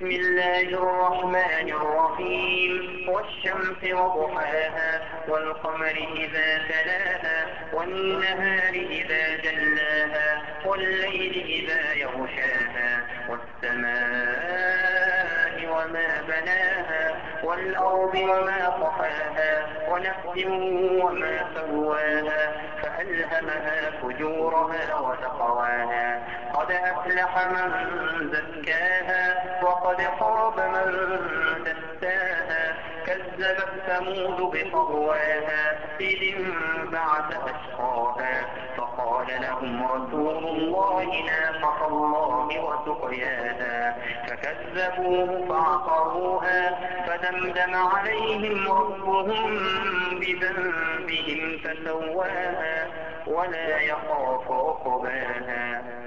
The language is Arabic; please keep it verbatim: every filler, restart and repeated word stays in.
بسم الله الرحمن الرحيم والشمس وضحاها والقمر إذا تلاها والنهار إذا جلاها والليل إذا يغشاها والسماء وما بناها والأرض وما طحاها ونفس وما سواها فألهمها فجورها وتقواها قد أفلح من زكاها وقد خاب من دساها كذبت ثمود بطغواها إذ انبعث أشقاها فقال لهم رسول الله ناقة الله وسقياها فكذبوه فعقروها فدمدم عليهم ربهم بذنبهم فسواها ولا يخاف عقباها